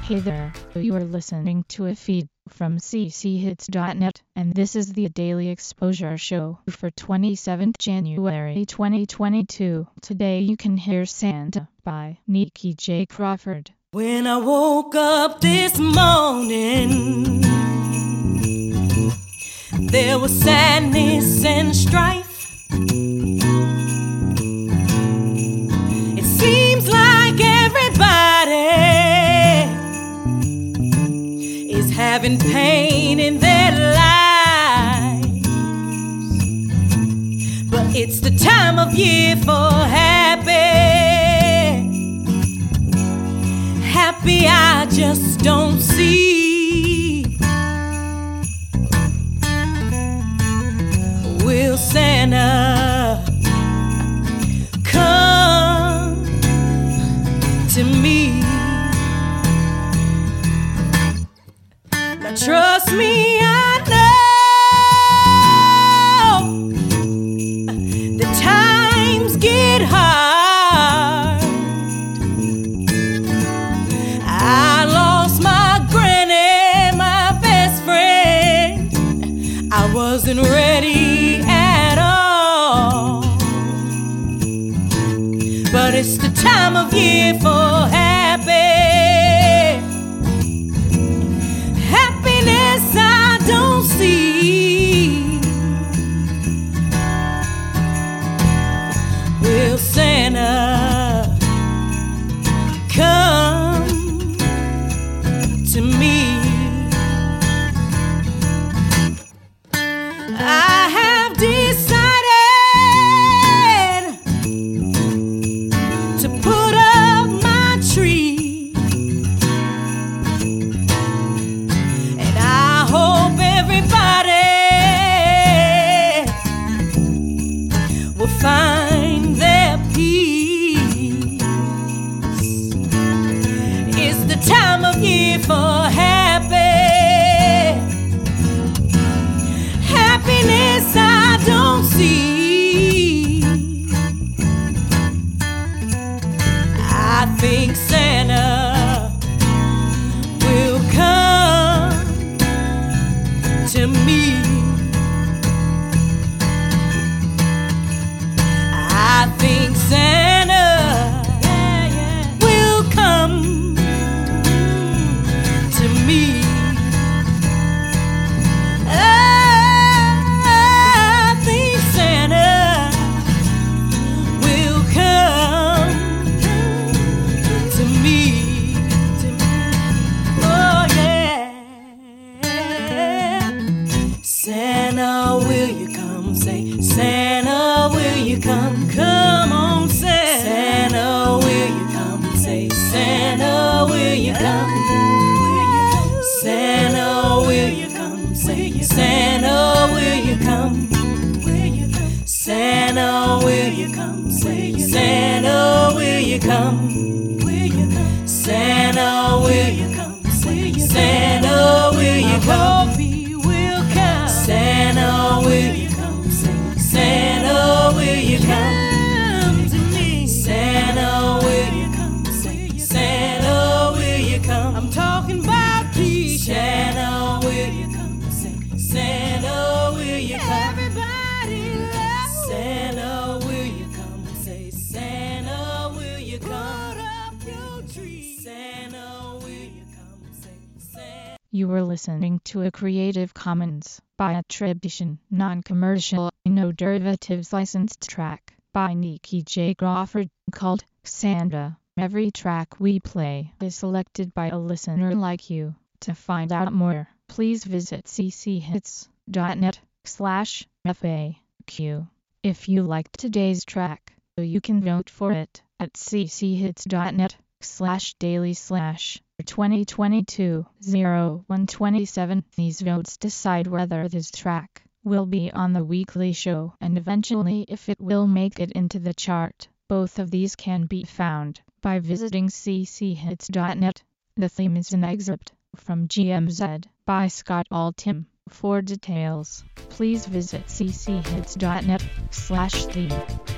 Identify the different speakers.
Speaker 1: Hey there, you are listening to a feed from cchits.net, and this is the Daily Exposure Show for 27th January 2022. Today you can hear Santa by Nikki J. Crawford.
Speaker 2: When I woke up this morning, there was sadness and strife. It seems like everybody is having pain in their lives, but it's the time of year for happy I just don't see. Will Santa come to me? Now trust me, I know the times get hard. I lost my granny, my best friend. I wasn't ready at all, but it's the time of year for happiness I don't see. Will Santa come to me? I have decided to put up my tree, and I hope everybody will find their peace. It's the time of year for happiness I don't see. I think Santa will come to me. I think Santa will come to me. I think Santa will come to me. Oh yeah. Santa, will you come? Say, Santa, will you come? Come on, say, Santa, will you come? Say, Santa, will you come? Santa, will you come? Say, Santa, will you come? Santa, will you come? Say, Santa, will you come? Santa, will you come? Say, Santa, will you come? He will come. Santa, will you come? Say, Santa, will you come to me? Santa, will you come? Say, Santa, will you come? I'm talking about peace. Santa, will you come? Say, Santa, will you come? Everybody loves Santa, will you come? Say, Santa, will you come? Put up your tree. Santa, will you come? Say, Santa.
Speaker 1: You were listening to a Creative Commons by attribution, non-commercial, no derivatives licensed track by Nikki J. Crawford called Santa. Every track we play is selected by a listener like you. To find out more, please visit cchits.net/FAQ. If you liked today's track, you can vote for it at cchits.net/daily/2022-0127. These votes decide whether this track will be on the weekly show and eventually if it will make it into the chart. Both of these can be found by visiting cchits.net. The theme is an excerpt from GMZ by Scott Altham. For details, please visit cchits.net/theme.